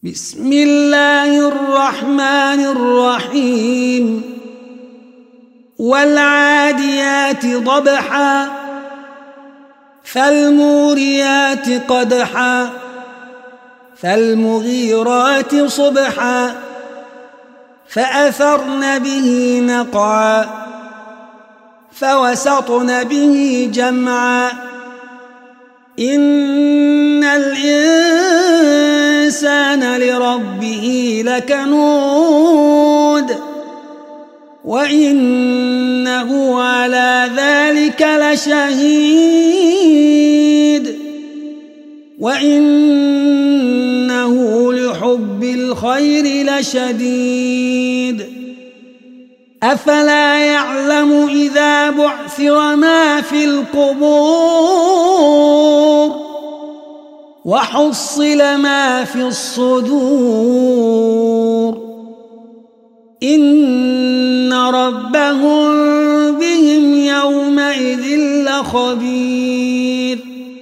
بسم الله الرحمن الرحيم والعاديات ضبحا فالموريات قدحا فالمغيرات صبحا فأثرن به نقعا فوسطن به جمعا إن الإنسان لربه لكنود وإنه على ذلك لشهيد وإنه لحب الخير لشديد أفلا يعلم إذا بعثر ما في القبور وحصل ما في الصدور إن ربهم بهم يومئذ لخبير